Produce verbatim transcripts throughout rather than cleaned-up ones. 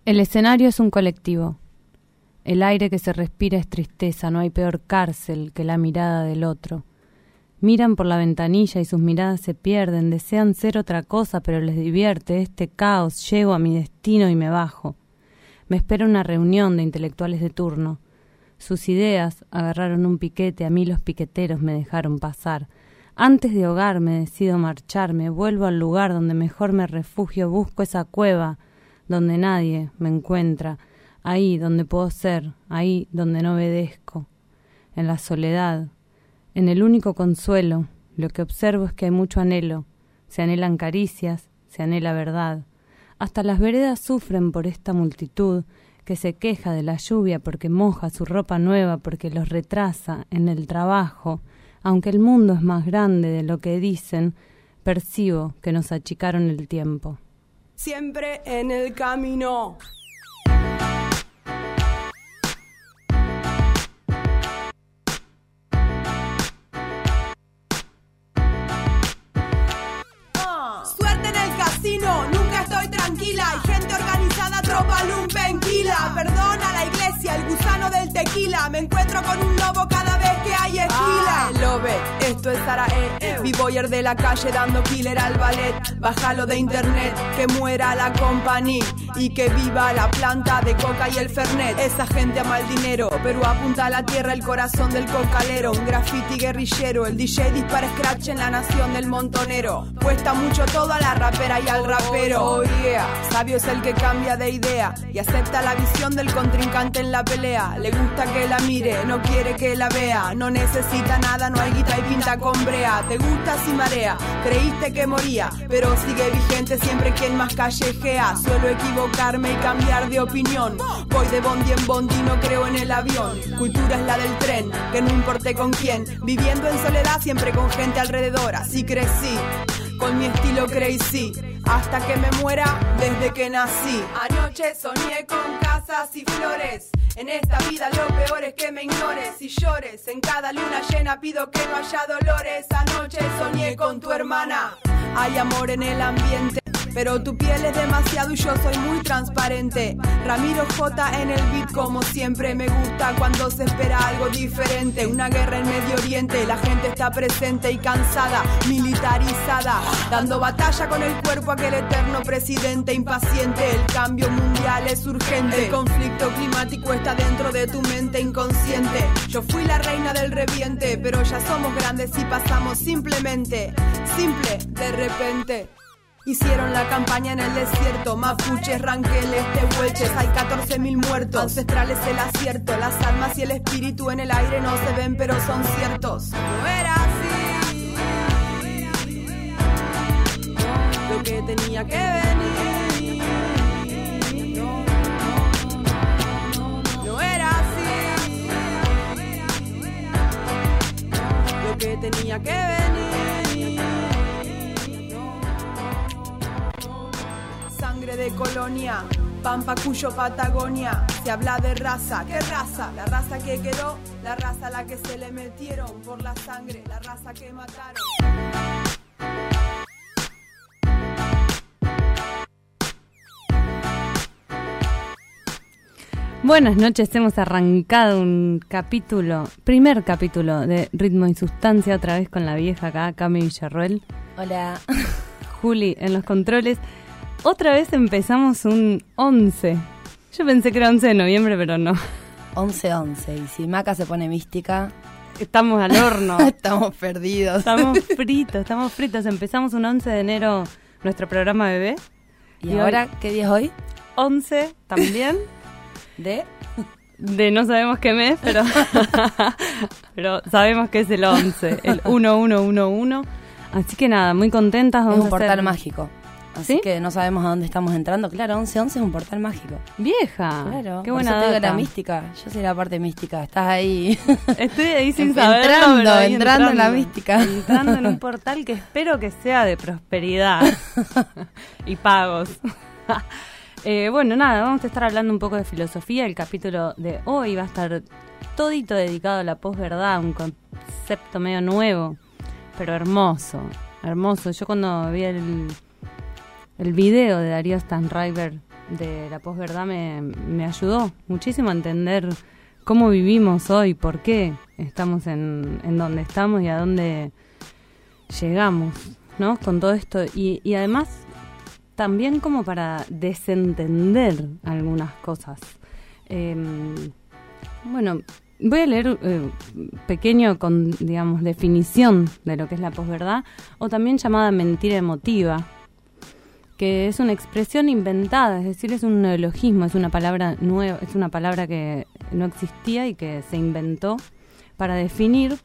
El escenario es un colectivo. El aire que se respira es tristeza, no hay peor cárcel que la mirada del otro. Miran por la ventanilla y sus miradas se pierden, desean ser otra cosa, pero les divierte este caos, llego a mi destino y me bajo. Me espera una reunión de intelectuales de turno. Sus ideas agarraron un piquete, a mí los piqueteros me dejaron pasar. Antes de ahogarme decido marcharme, vuelvo al lugar donde mejor me refugio, busco esa cueva donde nadie me encuentra, ahí donde puedo ser, ahí donde no obedezco. En la soledad, en el único consuelo, lo que observo es que hay mucho anhelo. Se anhelan caricias, se anhela verdad. Hasta las veredas sufren por esta multitud que se queja de la lluvia porque moja su ropa nueva, porque los retrasa en el trabajo. Aunque el mundo es más grande de lo que dicen, percibo que nos achicaron el tiempo. Siempre en el camino. Suerte en el casino, nunca estoy tranquila. Hay gente organizada, tropa lumpenquila. Perdona la iglesia, el gusano del tequila. Me encuentro con un lobo cada vez que hay esquila. Ah, el lobe, esto es Sarae. B-boyer de la calle dando killer al ballet. Bájalo de internet, que muera la company y que viva la planta de coca y el fernet. Esa gente ama el dinero, pero apunta a la tierra el corazón del cocalero. Un graffiti guerrillero, el D J dispara scratch en la nación del montonero. Cuesta mucho todo a la rapera y al rapero. Oh yeah, sabio es el que cambia de idea y acepta la visión del contrincante en la pelea. Le gusta que la mire, no quiere que la vea. No necesita nada, no hay guita y pinta con brea. Te gusta si marea, creíste que moría, pero sigue vigente siempre quien más callejea. Suelo equivocarme y cambiar de opinión. Voy de bondi en bondi, no creo en el avión. Cultura es la del tren, que no importe con quién. Viviendo en soledad siempre con gente alrededor. Así crecí, con mi estilo crazy, hasta que me muera desde que nací. Anoche soñé con casas y flores. En esta vida lo peor es que me ignores y llores. En cada luna llena pido que no haya dolores. Anoche soñé con tu hermana. Hay amor en el ambiente, pero tu piel es demasiado y yo soy muy transparente. Ramiro J en el beat como siempre. Me gusta cuando se espera algo diferente. Una guerra en Medio Oriente, la gente está presente y cansada, militarizada, dando batalla con el cuerpo aquel eterno presidente impaciente. El cambio mundial es urgente, el conflicto climático está dentro de tu mente inconsciente. Yo fui la reina del reviente, pero ya somos grandes y pasamos simplemente, simple de repente. Hicieron la campaña en el desierto, mapuches, ranqueles, tehuelches, hay catorce mil muertos. Ancestrales el acierto, las almas y el espíritu en el aire no se ven pero son ciertos. No era así, lo que tenía que venir. No era así, lo que tenía que venir. Sangre de colonia, Pampa, Cuyo, Patagonia. Se habla de raza, ¿qué raza? La raza que quedó, la raza a la que se le metieron por la sangre, la raza que mataron. Buenas noches, hemos arrancado un capítulo, primer capítulo de Ritmo y Sustancia, otra vez con la vieja acá, Cami Villarroel. Hola. Juli en los controles. Otra vez empezamos un once. Yo pensé que era once de noviembre, pero no. once once. Y si Maca se pone mística... Estamos al horno. Estamos perdidos. Estamos fritos, estamos fritos. Empezamos un once de enero nuestro programa bebé. ¿Y, ¿Y ahora hoy, qué día es hoy? once también. ¿De? De no sabemos qué mes, pero, pero sabemos que es el once. El uno uno uno uno. Así que nada, muy contentas. Vamos es un a portal hacer... mágico. Así ¿Sí? que no sabemos a dónde estamos entrando. Claro, once once es un portal mágico. Vieja. Claro. Qué buena data. data. La mística. Yo soy la parte mística. Estás ahí. Estoy ahí sin saberlo. Entrando, pero ahí entrando, entrando en la mística. Entrando en un portal que espero que sea de prosperidad y pagos. eh, bueno, nada, vamos a estar hablando un poco de filosofía. El capítulo de hoy va a estar todito dedicado a la posverdad, un concepto medio nuevo, pero hermoso. Hermoso. Yo cuando vi el... El video de Darío Stanraiver de la posverdad me, me ayudó muchísimo a entender cómo vivimos hoy, por qué estamos en, en donde estamos y a dónde llegamos, ¿no? Con todo esto. Y, y además, también como para desentender algunas cosas. Eh, bueno, voy a leer eh, pequeño con, digamos, definición de lo que es la posverdad, o también llamada mentira emotiva, que es una expresión inventada, es decir, es un neologismo, es una palabra nueva, es una palabra que no existía y que se inventó para definir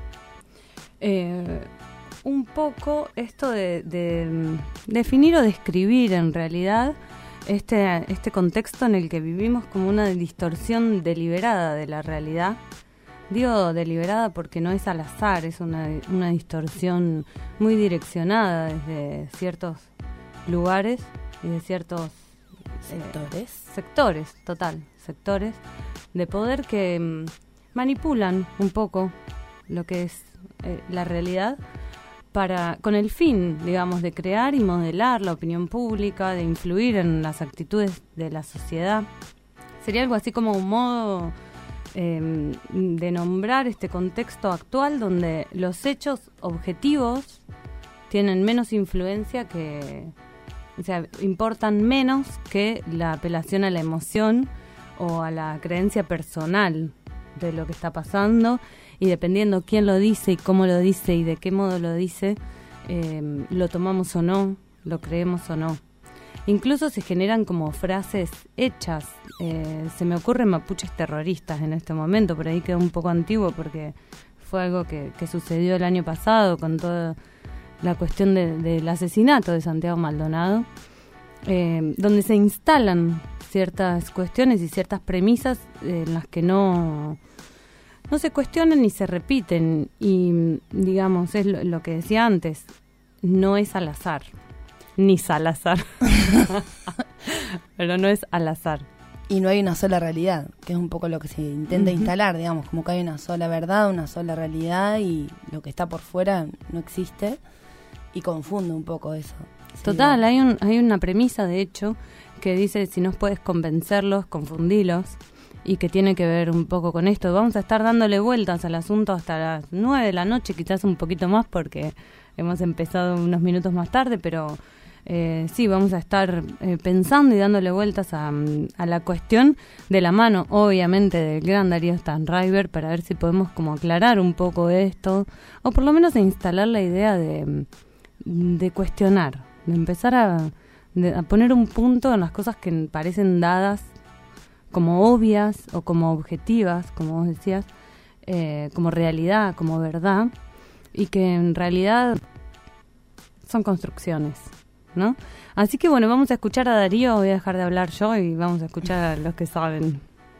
eh, un poco esto de, de definir o describir en realidad este, este contexto en el que vivimos como una distorsión deliberada de la realidad. Digo deliberada porque no es al azar, es una, una distorsión muy direccionada desde ciertos lugares y de ciertos sectores, eh, sectores, total, sectores de poder que mm, manipulan un poco lo que es eh, la realidad para con el fin, digamos, de crear y modelar la opinión pública, de influir en las actitudes de la sociedad. Sería algo así como un modo eh, de nombrar este contexto actual donde los hechos objetivos tienen menos influencia que, o sea, importan menos que la apelación a la emoción o a la creencia personal de lo que está pasando, y dependiendo quién lo dice y cómo lo dice y de qué modo lo dice, eh, lo tomamos o no, lo creemos o no. Incluso se generan como frases hechas. Eh, se me ocurren mapuches terroristas en este momento, por ahí queda un poco antiguo porque fue algo que, que sucedió el año pasado con toda la cuestión de, del asesinato de Santiago Maldonado, eh, donde se instalan ciertas cuestiones y ciertas premisas eh, en las que no, no se cuestionan ni se repiten, y digamos, es lo, lo que decía antes, no es al azar, ni Salazar, pero no es al azar. Y no hay una sola realidad, que es un poco lo que se intenta uh-huh. instalar, digamos, como que hay una sola verdad, una sola realidad, y lo que está por fuera no existe, y confunde un poco eso. Total, sí, hay un hay una premisa, de hecho, que dice, si no puedes convencerlos, confundilos, y que tiene que ver un poco con esto. Vamos a estar dándole vueltas al asunto hasta las nueve de la noche, quizás un poquito más, porque hemos empezado unos minutos más tarde, pero eh, sí, vamos a estar eh, pensando y dándole vueltas a, a la cuestión de la mano, obviamente, del gran Darío Stanraiver, para ver si podemos como aclarar un poco esto, o por lo menos instalar la idea de, de cuestionar, de empezar a, de, a poner un punto en las cosas que parecen dadas como obvias o como objetivas, como vos decías, eh, como realidad, como verdad, y que en realidad son construcciones, ¿no? Así que bueno, vamos a escuchar a Darío, voy a dejar de hablar yo y vamos a escuchar a los que saben.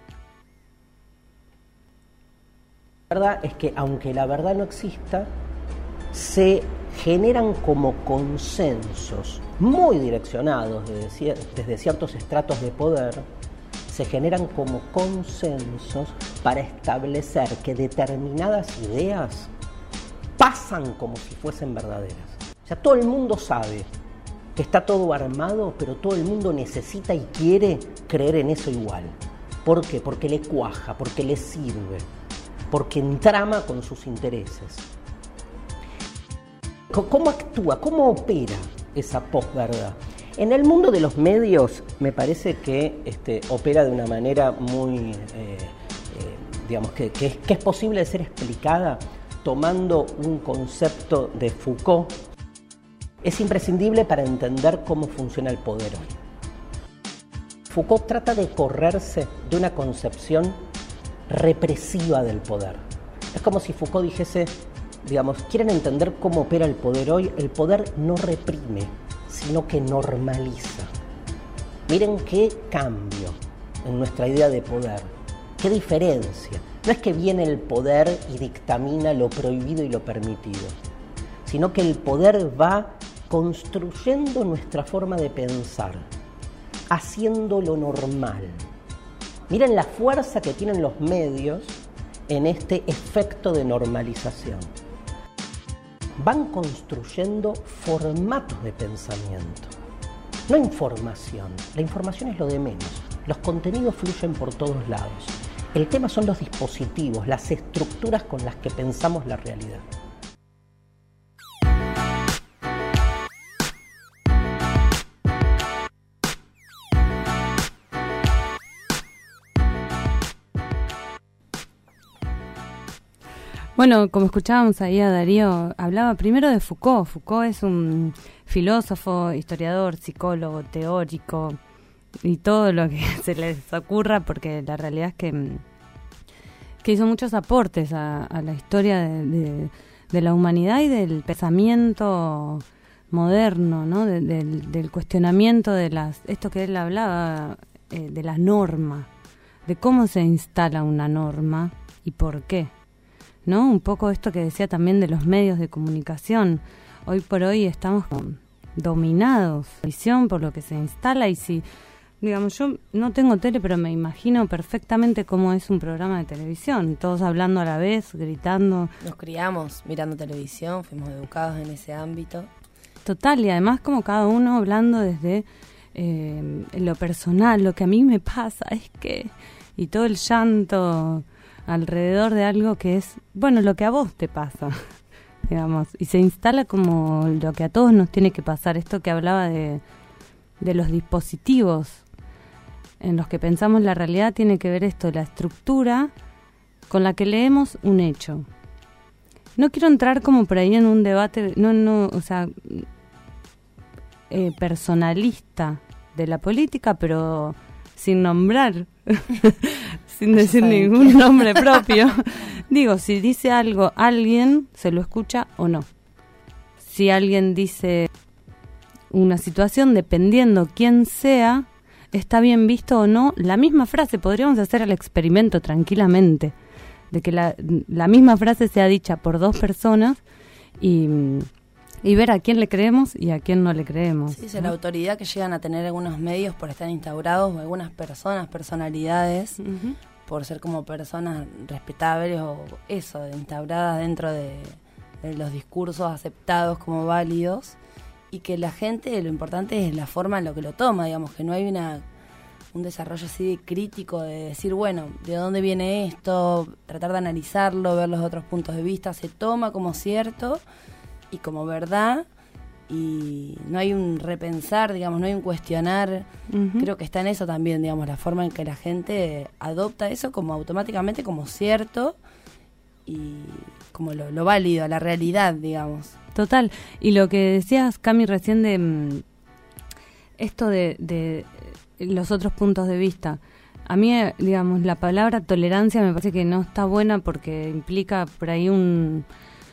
La verdad es que aunque la verdad no exista, se generan como consensos muy direccionados desde, desde ciertos estratos de poder, se generan como consensos para establecer que determinadas ideas pasan como si fuesen verdaderas. O sea, todo el mundo sabe que está todo armado, pero todo el mundo necesita y quiere creer en eso igual. ¿Por qué? Porque le cuaja, porque le sirve, porque entrama con sus intereses. ¿Cómo actúa? ¿Cómo opera esa posverdad? En el mundo de los medios me parece que este, opera de una manera muy, eh, eh, digamos, que, que, es, que es posible de ser explicada tomando un concepto de Foucault. Es imprescindible para entender cómo funciona el poder hoy. Foucault trata de correrse de una concepción represiva del poder. Es como si Foucault dijese, digamos, ¿quieren entender cómo opera el poder hoy? El poder no reprime, sino que normaliza. Miren qué cambio en nuestra idea de poder, qué diferencia. No es que viene el poder y dictamina lo prohibido y lo permitido, sino que el poder va construyendo nuestra forma de pensar, haciéndolo normal. Miren la fuerza que tienen los medios en este efecto de normalización. Van construyendo formatos de pensamiento. no información. La información es lo de menos. Los contenidos fluyen por todos lados. El tema son los dispositivos, las estructuras con las que pensamos la realidad. Bueno, como escuchábamos ahí a Darío, hablaba primero de Foucault. Foucault es un filósofo, historiador, psicólogo, teórico y todo lo que se les ocurra, porque la realidad es que, que hizo muchos aportes a, a la historia de, de, de la humanidad y del pensamiento moderno, ¿no? De, del, del cuestionamiento de las, esto que él hablaba, eh, de la norma, de cómo se instala una norma y por qué. ¿No? Un poco esto que decía también de los medios de comunicación. Hoy por hoy estamos dominados visión por lo que se instala, y si, digamos, yo no tengo tele, pero me imagino perfectamente cómo es un programa de televisión, todos hablando a la vez, gritando. Nos criamos mirando televisión, fuimos educados en ese ámbito. Total, y además como cada uno hablando desde eh, lo personal, lo que a mí me pasa es que, y todo el llanto alrededor de algo que es, bueno, lo que a vos te pasa, digamos, y se instala como lo que a todos nos tiene que pasar. Esto que hablaba de, de los dispositivos en los que pensamos la realidad tiene que ver esto, la estructura con la que leemos un hecho. No quiero entrar como por ahí en un debate, no, no, o sea, eh, personalista de la política, pero sin nombrar, sin decir ningún nombre propio. Digo, si dice algo alguien, se lo escucha o no. Si alguien dice una situación, dependiendo quién sea, está bien visto o no. La misma frase, podríamos hacer el experimento tranquilamente, de que la, la misma frase sea dicha por dos personas y... y ver a quién le creemos y a quién no le creemos. Sí, es ¿no? La autoridad que llegan a tener algunos medios por estar instaurados, o algunas personas, personalidades, uh-huh. por ser como personas respetables o eso, instauradas dentro de, de los discursos aceptados como válidos, y que la gente, lo importante es la forma en lo que lo toma, digamos, que no hay una un desarrollo así de crítico de decir, bueno, ¿de dónde viene esto? Tratar de analizarlo, ver los otros puntos de vista, se toma como cierto y como verdad, y no hay un repensar, digamos, no hay un cuestionar. Uh-huh. Creo que está en eso también, digamos, la forma en que la gente adopta eso como automáticamente como cierto y como lo, lo válido, la realidad, digamos. Total. Y lo que decías, Cami, recién de mm, esto de, de los otros puntos de vista, a mí, digamos, la palabra tolerancia me parece que no está buena porque implica por ahí un...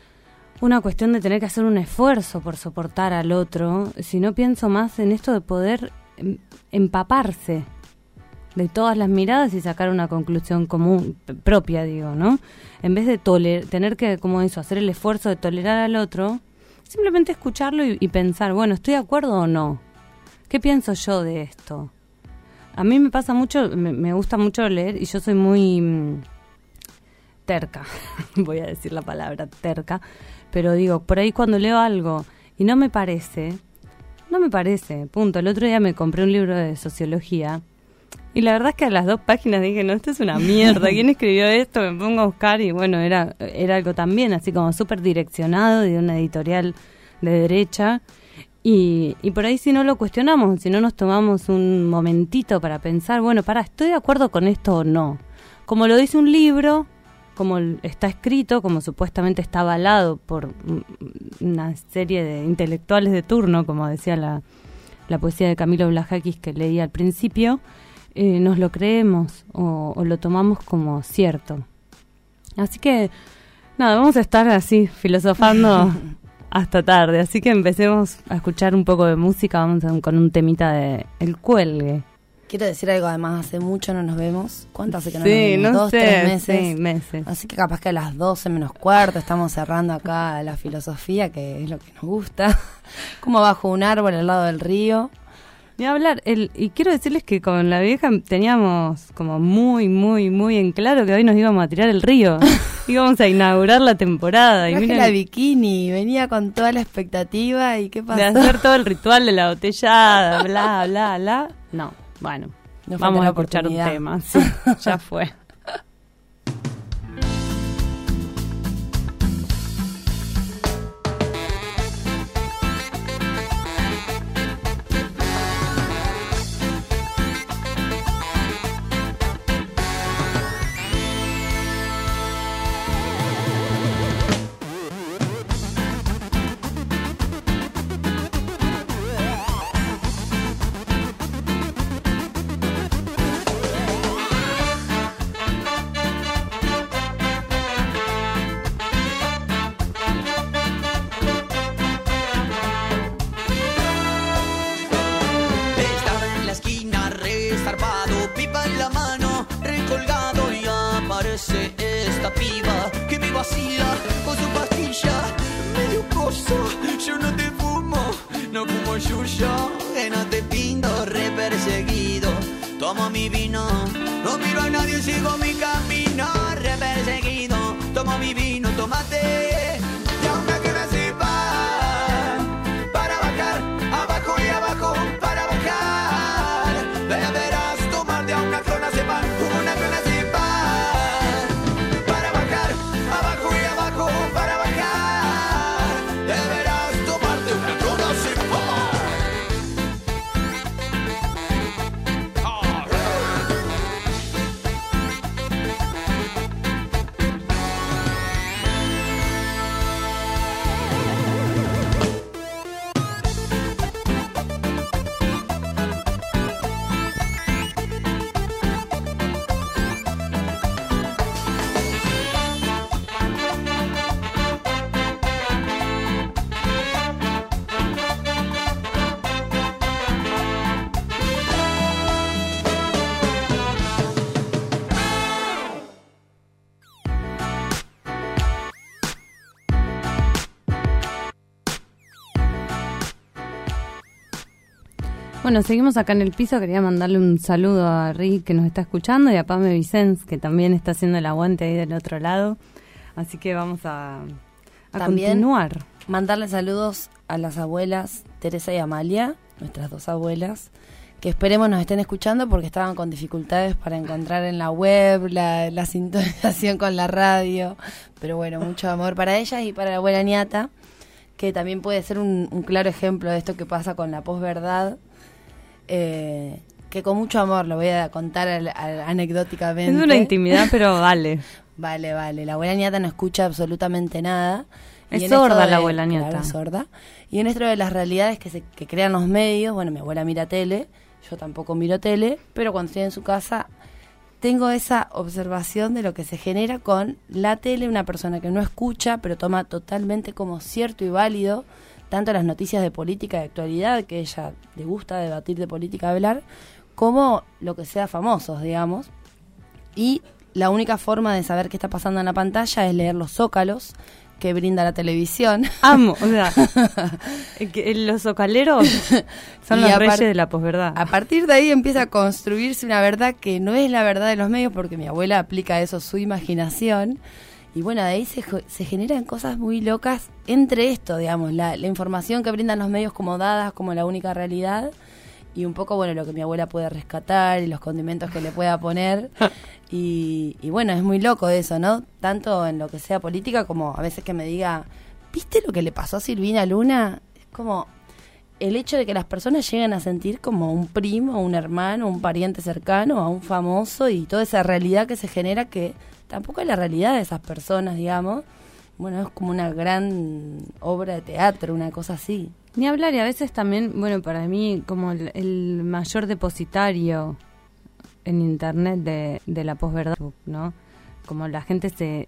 una cuestión de tener que hacer un esfuerzo por soportar al otro, sino pienso más en esto de poder empaparse de todas las miradas y sacar una conclusión común, propia, digo, ¿no? En vez de toler- tener que, como eso, hacer el esfuerzo de tolerar al otro, simplemente escucharlo y, y pensar, bueno, ¿estoy de acuerdo o no? ¿Qué pienso yo de esto? A mí me pasa mucho, me, me gusta mucho leer y yo soy muy mm, terca, voy a decir la palabra terca, pero digo, por ahí cuando leo algo y no me parece, no me parece, punto. El otro día me compré un libro de sociología y la verdad es que a las dos páginas dije, no, esto es una mierda, ¿quién escribió esto? Me pongo a buscar y bueno, era, era algo también así como súper direccionado de una editorial de derecha y, y por ahí si no lo cuestionamos, si no nos tomamos un momentito para pensar, bueno, pará, ¿estoy de acuerdo con esto o no? Como lo dice un libro, como está escrito, como supuestamente está avalado por una serie de intelectuales de turno, como decía la, la poesía de Camilo Blajakis que leí al principio, eh, nos lo creemos o, o lo tomamos como cierto. Así que, nada, vamos a estar así, filosofando hasta tarde, así que empecemos a escuchar un poco de música, vamos a, con un temita de El Cuelgue. Quiero decir algo, además, hace mucho no nos vemos. ¿Cuánto hace que no sí, nos vemos? No Dos, sé, tres meses. Sí, meses. Así que capaz que a las doce menos cuarto estamos cerrando acá la filosofía, que es lo que nos gusta. Como bajo un árbol al lado del río. Ni hablar, el, y quiero decirles que con la vieja teníamos como muy, muy, muy en claro que hoy nos íbamos a tirar el río. íbamos a inaugurar la temporada. Y Traje miren, la bikini, venía con toda la expectativa y ¿qué pasó? de hacer todo el ritual de la botellada, bla, bla, bla. No, bueno, No falta vamos la a escuchar un oportunidad. tema. Sí, ya fue. Esta piba que me vacila con su pastilla medio coso, yo no te fumo, no fumo yuyo, que no te pinto, re perseguido, tomo mi vino, no miro a nadie, sigo mi camino, re perseguido, tomo mi vino, tomate, y aún me queda así pan, para bajar, abajo y abajo, para bajar, deberás tomar de a una clona sepan, una clona sepan. Bueno, seguimos acá en el piso. Quería mandarle un saludo a Rick, que nos está escuchando, y a Pame Vicens, que también está haciendo el aguante ahí del otro lado. Así que vamos a, a También continuar. Mandarle saludos a las abuelas Teresa y Amalia, nuestras dos abuelas, que esperemos nos estén escuchando porque estaban con dificultades para encontrar en la web la, la sintonización con la radio. Pero bueno, mucho amor para ellas y para la abuela Niata, que también puede ser un, un claro ejemplo de esto que pasa con la posverdad. Eh, que con mucho amor lo voy a contar al, al, anecdóticamente. Es una intimidad, pero vale. Vale, vale. La abuela Niata no escucha absolutamente nada. Es Y en sorda esto de- la abuela Niata. Claro, es sorda. Y en esto de las realidades que, se, que crean los medios, bueno, mi abuela mira tele, yo tampoco miro tele, pero cuando estoy en su casa tengo esa observación de lo que se genera con la tele, una persona que no escucha, pero toma totalmente como cierto y válido tanto las noticias de política de actualidad, que ella le gusta debatir de política, hablar, como lo que sea famosos, digamos. Y la única forma de saber qué está pasando en la pantalla es leer los zócalos que brinda la televisión. Amo, o sea, que los zocaleros son Y los apar- reyes de la posverdad. A partir de ahí empieza a construirse una verdad que no es la verdad de los medios, porque mi abuela aplica a eso su imaginación. Y bueno, de ahí se, jo- se generan cosas muy locas entre esto, digamos, la, la información que brindan los medios como dadas, como la única realidad, y un poco, bueno, lo que mi abuela puede rescatar y los condimentos que le pueda poner. Y, y bueno, es muy loco eso, ¿no? Tanto en lo que sea política como a veces que me diga, ¿viste lo que le pasó a Silvina Luna? Es como el hecho de que las personas lleguen a sentir como un primo, un hermano, un pariente cercano, a un famoso, y toda esa realidad que se genera que tampoco es la realidad de esas personas, digamos. Bueno, es como una gran obra de teatro, una cosa así. Ni hablar, y a veces también, bueno, para mí como el, el mayor depositario en internet de, de la posverdad, ¿no? Como la gente se,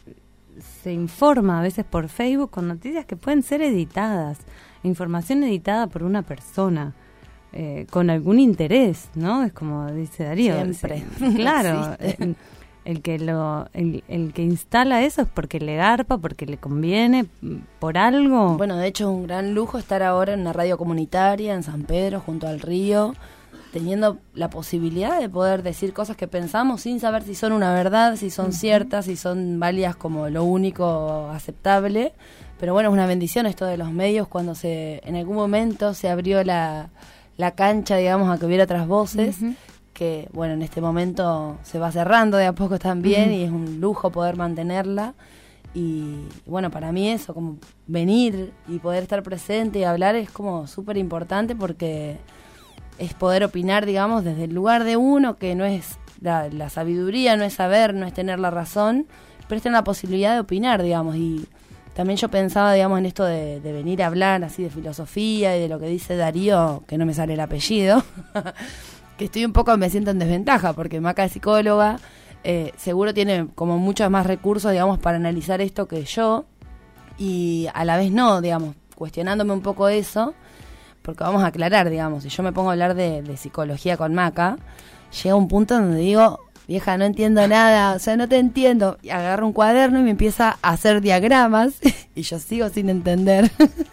se informa a veces por Facebook con noticias que pueden ser editadas, información editada por una persona, eh, con algún interés, ¿no? Es como dice Darío. Siempre. se- claro. Existe. eh, El que lo el, el que instala eso es porque le garpa, porque le conviene, por algo. Bueno, de hecho es un gran lujo estar ahora en una radio comunitaria en San Pedro, junto al río, teniendo la posibilidad de poder decir cosas que pensamos sin saber si son una verdad, si son uh-huh. ciertas, si son válidas como lo único aceptable. Pero bueno, es una bendición esto de los medios cuando se en algún momento se abrió la, la cancha, digamos, a que hubiera otras voces, uh-huh. que bueno, en este momento se va cerrando de a poco también uh-huh. y es un lujo poder mantenerla. Y bueno, para mí eso, como venir y poder estar presente y hablar es como súper importante porque es poder opinar, digamos, desde el lugar de uno, que no es la, la sabiduría, no es saber, no es tener la razón, pero es tener la posibilidad de opinar, digamos. Y también yo pensaba, digamos, en esto de, de venir a hablar así de filosofía y de lo que dice Darío, que no me sale el apellido, que estoy un poco, me siento en desventaja, porque Maca es psicóloga, eh, seguro tiene como muchos más recursos, digamos, para analizar esto que yo, y a la vez no, digamos, cuestionándome un poco eso, porque vamos a aclarar, digamos, si yo me pongo a hablar de, de psicología con Maca, llega un punto donde digo, vieja, no entiendo nada, o sea, no te entiendo. Y agarro un cuaderno y me empieza a hacer diagramas y yo sigo sin entender.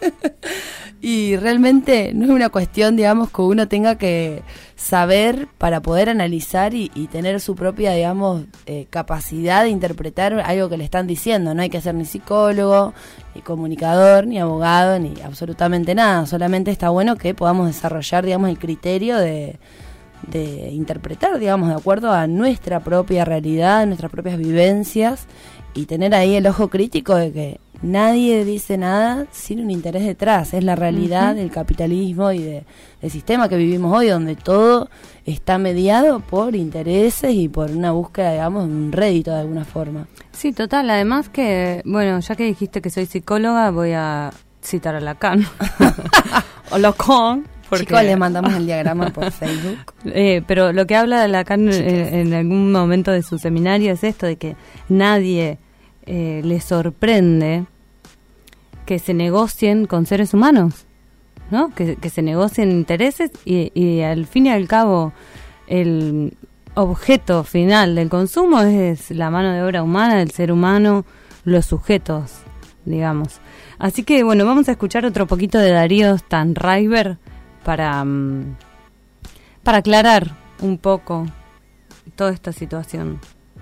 Y realmente no es una cuestión, digamos, que uno tenga que saber para poder analizar y, y tener su propia, digamos, eh, capacidad de interpretar algo que le están diciendo. No hay que ser ni psicólogo, ni comunicador, ni abogado, ni absolutamente nada. Solamente está bueno que podamos desarrollar, digamos, el criterio de... de interpretar, digamos, de acuerdo a nuestra propia realidad, nuestras propias vivencias, y tener ahí el ojo crítico de que nadie dice nada sin un interés detrás. Es la realidad uh-huh. del capitalismo y de, del sistema que vivimos hoy, donde todo está mediado por intereses y por una búsqueda, digamos, de un rédito de alguna forma. Sí, total. Además que, bueno, ya que dijiste que soy psicóloga, voy a citar a Lacan. O Lacan. Porque, chicos, les mandamos el diagrama por Facebook. Eh, pero lo que habla Lacan en, en algún momento de su seminario es esto, de que nadie eh, le sorprende que se negocien con seres humanos, ¿no? Que, que se negocien intereses y, y al fin y al cabo el objeto final del consumo es la mano de obra humana, del ser humano, los sujetos, digamos. Así que, bueno, vamos a escuchar otro poquito de Darío Stanraiver para, para aclarar un poco toda esta situación.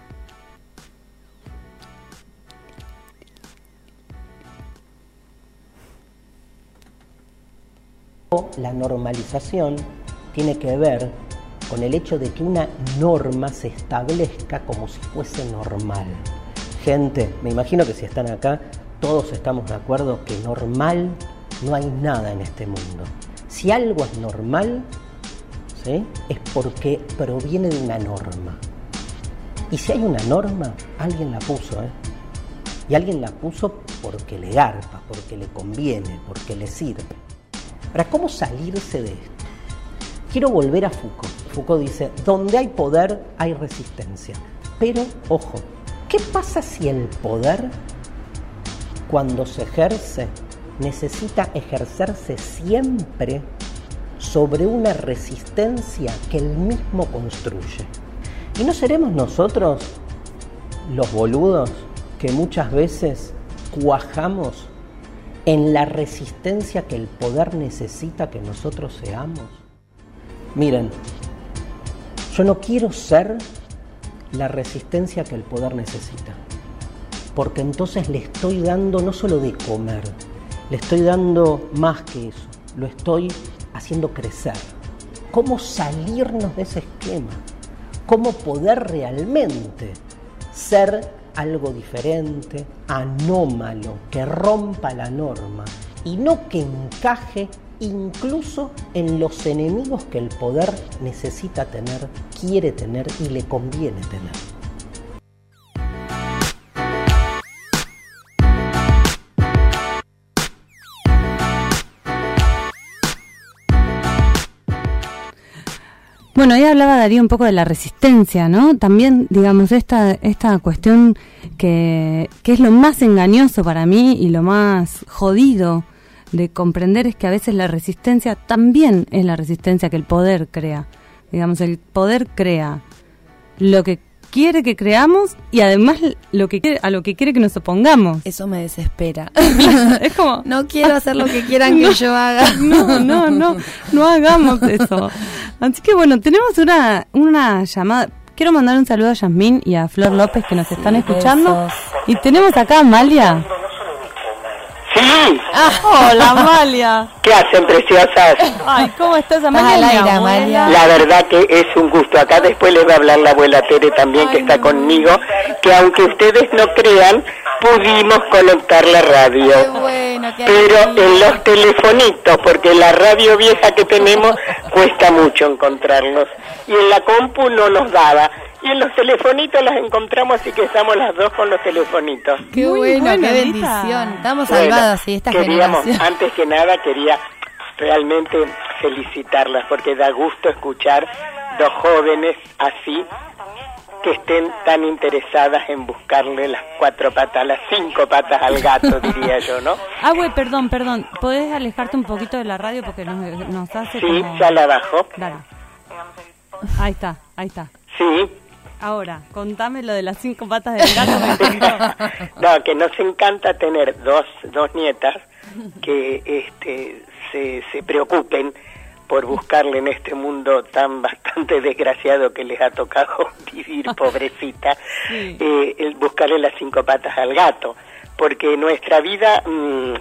La normalización tiene que ver con el hecho de que una norma se establezca como si fuese normal. Gente, me imagino que si están acá, todos estamos de acuerdo que normal no hay nada en este mundo. Si algo es normal, ¿sí?, es porque proviene de una norma. Y si hay una norma, alguien la puso, ¿eh? Y alguien la puso porque le garpa, porque le conviene, porque le sirve. Ahora, ¿cómo salirse de esto? Quiero volver a Foucault. Foucault dice, donde hay poder, hay resistencia. Pero, ojo, ¿qué pasa si el poder, cuando se ejerce, necesita ejercerse siempre sobre una resistencia que él mismo construye? ¿Y no seremos nosotros los boludos que muchas veces cuajamos en la resistencia que el poder necesita que nosotros seamos? Miren, yo no quiero ser la resistencia que el poder necesita, porque entonces le estoy dando no solo de comer, le estoy dando más que eso, lo estoy haciendo crecer. ¿Cómo salirnos de ese esquema? ¿Cómo poder realmente ser algo diferente, anómalo, que rompa la norma y no que encaje incluso en los enemigos que el poder necesita tener, quiere tener y le conviene tener? Bueno, ahí hablaba Darío un poco de la resistencia, ¿no? También, digamos, esta esta cuestión que, que es lo más engañoso para mí y lo más jodido de comprender es que a veces la resistencia también es la resistencia que el poder crea. Digamos, el poder crea lo que quiere que creamos y además lo que quiere, a lo que quiere que nos opongamos. Eso me desespera. Es como... No quiero hacer lo que quieran no, que yo haga. No, no, no, no hagamos eso. Así que bueno, tenemos una, una llamada. Quiero mandar un saludo a Yasmín y a Flor López que nos sí, están escuchando. Besos. Y tenemos acá a Amalia. Sí. Ah, hola, Amalia. ¿Qué hacen, preciosas? Ay, ¿cómo estás, Amalia? Al aire, Amalia. La verdad que es un gusto. Acá después les va a hablar la abuela Tere también, Ay, que está no. conmigo, que aunque ustedes no crean, pudimos conectar la radio. Qué bueno, qué Pero alegría. En los telefonitos, porque la radio vieja que tenemos cuesta mucho encontrarlos. Y en la compu no nos daba. Y en los telefonitos las encontramos, así que estamos las dos con los telefonitos. Qué Muy bueno, buena, qué bendición. Estamos bueno, salvadas, sí, esta queríamos, generación. Antes que nada quería realmente felicitarlas, porque da gusto escuchar dos jóvenes así, que estén tan interesadas en buscarle las cuatro patas, las cinco patas al gato, diría yo, ¿no? Ah, güey, perdón, perdón. ¿Podés alejarte un poquito de la radio porque nos, nos hace Sí, como... ya la bajo. Dale. Ahí está, ahí está. Sí. Ahora, contame lo de las cinco patas del gato, me encantó. No, que nos encanta tener dos, dos nietas que este, se, se preocupen por buscarle en este mundo tan bastante desgraciado que les ha tocado vivir, pobrecita, sí. eh, el buscarle las cinco patas al gato, porque nuestra vida mmm,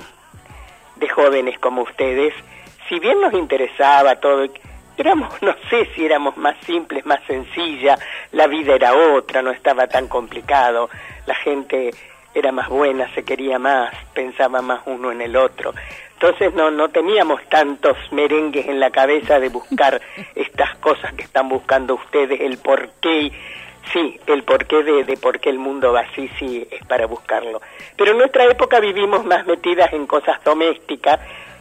de jóvenes como ustedes, si bien nos interesaba todo, éramos, no sé si éramos más simples, más sencilla, la vida era otra, no estaba tan complicado, la gente era más buena, se quería más, pensaba más uno en el otro. Entonces no no teníamos tantos merengues en la cabeza de buscar estas cosas que están buscando ustedes, el porqué, sí, el porqué de, de por qué el mundo va así, sí, es para buscarlo. Pero en nuestra época vivimos más metidas en cosas domésticas,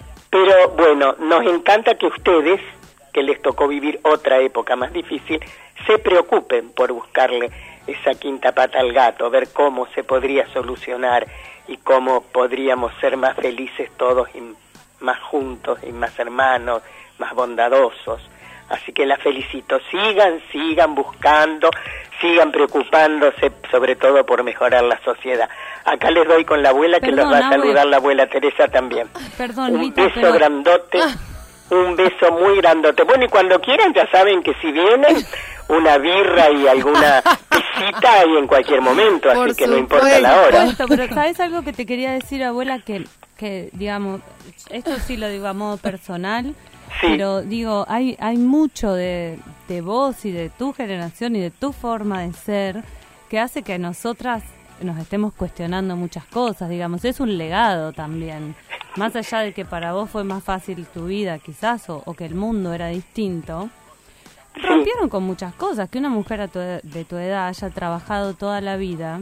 pero bueno, nos encanta que ustedes, que les tocó vivir otra época más difícil, se preocupen por buscarle esa quinta pata al gato, ver cómo se podría solucionar y cómo podríamos ser más felices todos y más juntos y más hermanos, más bondadosos. Así que la felicito, sigan, sigan buscando, sigan preocupándose, sobre todo por mejorar la sociedad. Acá les doy con la abuela, que Perdón, los va a saludar la abuela Teresa también. Perdón, Un Lita, beso pero... grandote. Ah. Un beso muy grandote. Bueno, y cuando quieran ya saben que si vienen, una birra y alguna visita hay en cualquier momento, Por así que supuesto. no importa la hora. Pero ¿sabes algo que te quería decir, abuela? Que, que digamos, esto sí lo digo a modo personal, sí. Pero digo, hay hay mucho de, de vos y de tu generación y de tu forma de ser que hace que nosotras nos estemos cuestionando muchas cosas, digamos, es un legado también. Más allá de que para vos fue más fácil tu vida quizás o, o que el mundo era distinto, rompieron sí. con muchas cosas. Que una mujer a tu, de tu edad haya trabajado toda la vida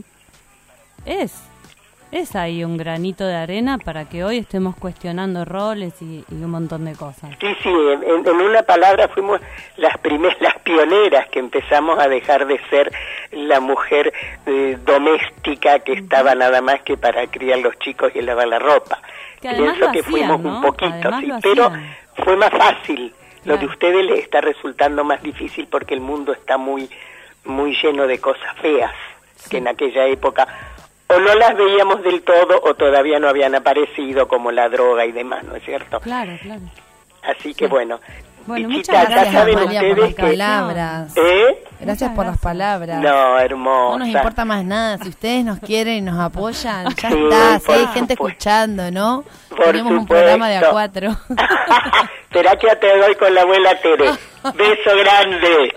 es, es ahí un granito de arena para que hoy estemos cuestionando roles y, y un montón de cosas. Sí, sí, en, en una palabra fuimos las primeras, las pioneras que empezamos a dejar de ser la mujer eh, doméstica que estaba nada más que para criar los chicos y lavar la ropa. Que Pienso que hacían, fuimos ¿no? un poquito, Además sí, pero fue más fácil. Claro. Lo de ustedes les está resultando más difícil porque el mundo está muy muy lleno de cosas feas, sí. que en aquella época o no las veíamos del todo o todavía no habían aparecido, como la droga y demás, ¿no es cierto? Claro, claro. Así que sí. bueno... Bueno, Bichita, muchas gracias, ya saben Amalia, ustedes por las que... palabras. ¿Eh? Gracias por las palabras. No, hermosa. No nos importa más nada. Si ustedes nos quieren y nos apoyan, ya sí, está. Si hay supuesto. gente escuchando, ¿no? Por Tenemos supuesto. un programa de a cuatro. Será que ya te doy con la abuela Tere. Beso grande.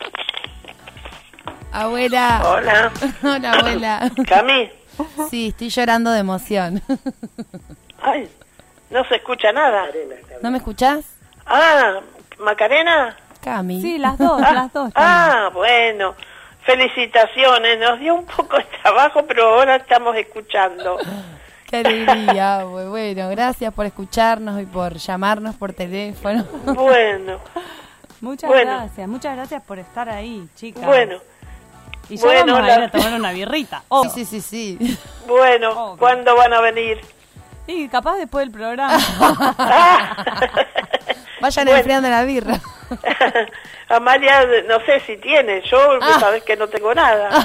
Abuela. Hola. Hola, abuela. ¿Cami? Sí, estoy llorando de emoción. Ay, no se escucha nada. ¿No me escuchás? Ah, ¿Macarena? Cami. Sí, las dos, ah, las dos. Ah, bueno. Felicitaciones. Nos dio un poco de trabajo, pero ahora estamos escuchando. Qué alegría, abue. Bueno, gracias por escucharnos y por llamarnos por teléfono. Bueno. Muchas bueno. gracias, muchas gracias por estar ahí, chicas. Bueno. Y ya bueno, vamos la... a ir a tomar una birrita. Oh. Sí, sí, sí, sí. Bueno, oh, ¿cuándo van a venir? Sí, capaz después del programa. Vayan bueno. enfriando la birra. Amalia, no sé si tiene, yo Ah. sabes que no tengo nada.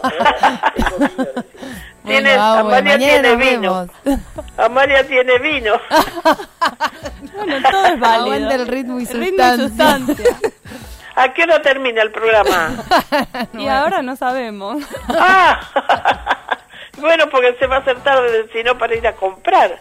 Tienes, Bueno, ah, bueno, Amalia mañana tiene nos vino. vemos. Amalia tiene vino. Bueno, todo es válido. Aguanta el ritmo y El ritmo y sustancia. sustancia. ¿A qué hora termina el programa? Y ahora no sabemos. Ah, bueno, porque se va a hacer tarde, si no, para ir a comprar.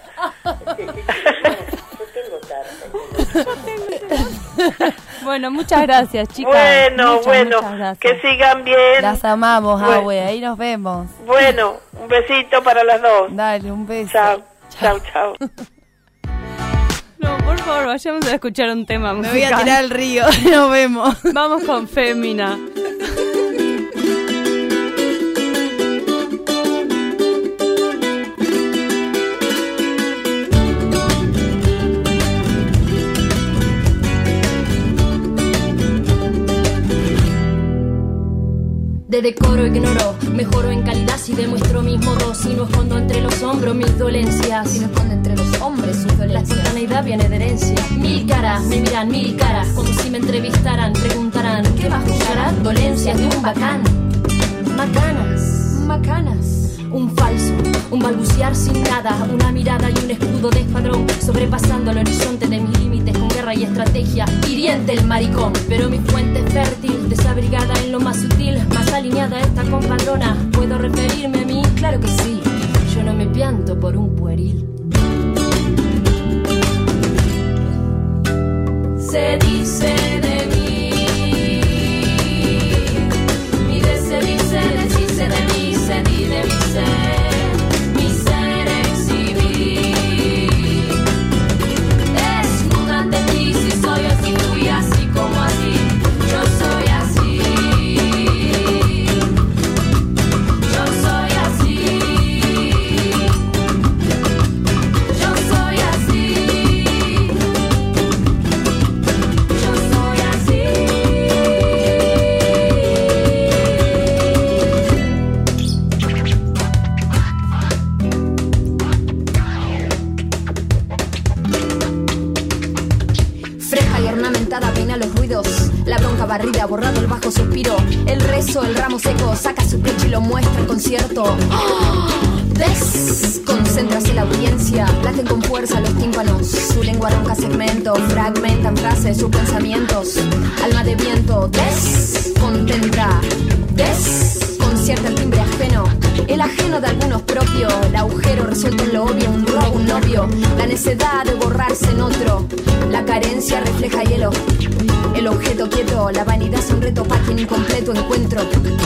Bueno, muchas gracias, chicas. Bueno, Muchas, bueno, muchas gracias. que sigan bien. Las amamos, Bueno. Abue, ahí nos vemos. Bueno, un besito para las dos. Dale, un beso. Chao, chao, chao. No, por favor, vayamos a escuchar un tema Me musical. voy a tirar al río, nos vemos. Vamos con Fémina. De decoro ignoro, mejoro en calidad si demuestro mis modos. Si no escondo entre los hombros mis dolencias. Si no escondo entre los hombres sus dolencias. La espontaneidad viene de herencia. Mil caras, me miran mil caras. Como si me entrevistaran, preguntarán ¿qué más juzgarán? Dolencias de un bacán. Macanas, macanas. Un falso, un balbucear sin nada. Una mirada y un escudo de escuadrón. Sobrepasando el horizonte de mis límites con guerra y estrategia. Hiriente el maricón, pero mi fuente es fértil. Desabrigada en lo más sutil, más alineada esta compadrona. ¿Puedo referirme a mí? Claro que sí. Yo no me pianto por un pueril. Se dice de mí, mi de se dice, desdice de mí, se di de mi ser, mi ser exhibí. Desnuda ante ti, si soy así, fui así como así, yo soy así, yo soy así, yo soy así. Yo soy así. Fresca y ornamentada peina los ruidos. La bronca barrida, borrado el bajo suspiro. El rezo, el ramo seco, saca su pecho y lo muestra en concierto. ¡Oh! Desconcéntrase la audiencia, laten con fuerza los tímpanos. Su lengua ronca segmentos, fragmentan frases, sus pensamientos. Alma de viento, descontempla, desconcierta el timbre ajeno. El ajeno de algunos propio, el agujero resuelto en lo obvio, un robo, un novio. La necedad de borrarse en otro, la carencia refleja hielo. El objeto quieto, la vanidad es un reto para quien incompleto encuentro.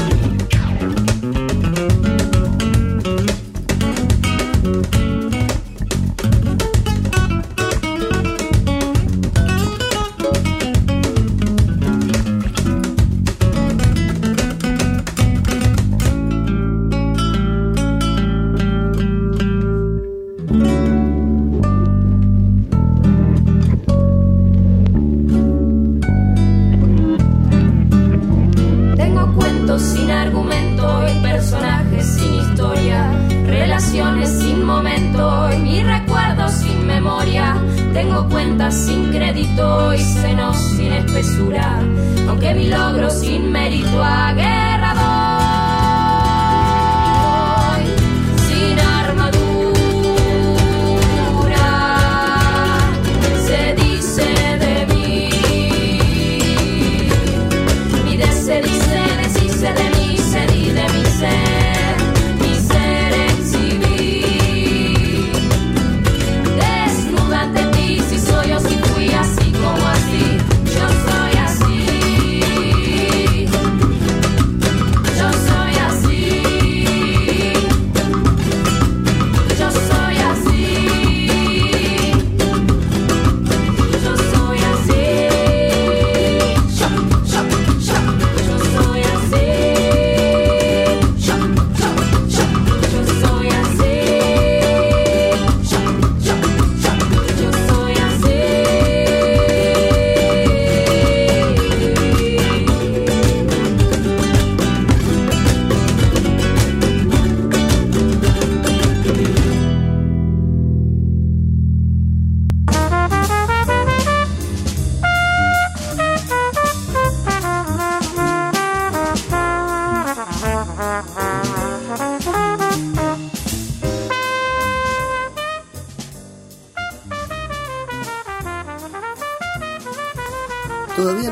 Tengo cuentos sin argumento y personajes sin historia, relaciones sin momento y mis recuerdos sin memoria. Tengo cuentas sin crédito y senos sin espesura, aunque mi logro sin mérito a guerra doy. Sin armadura se dice de mí, mi de se dice, deshice de mí, se di de mi ser, mi ser exhibí. Desnuda ante ti, si soy o si fui así como así, yo soy así.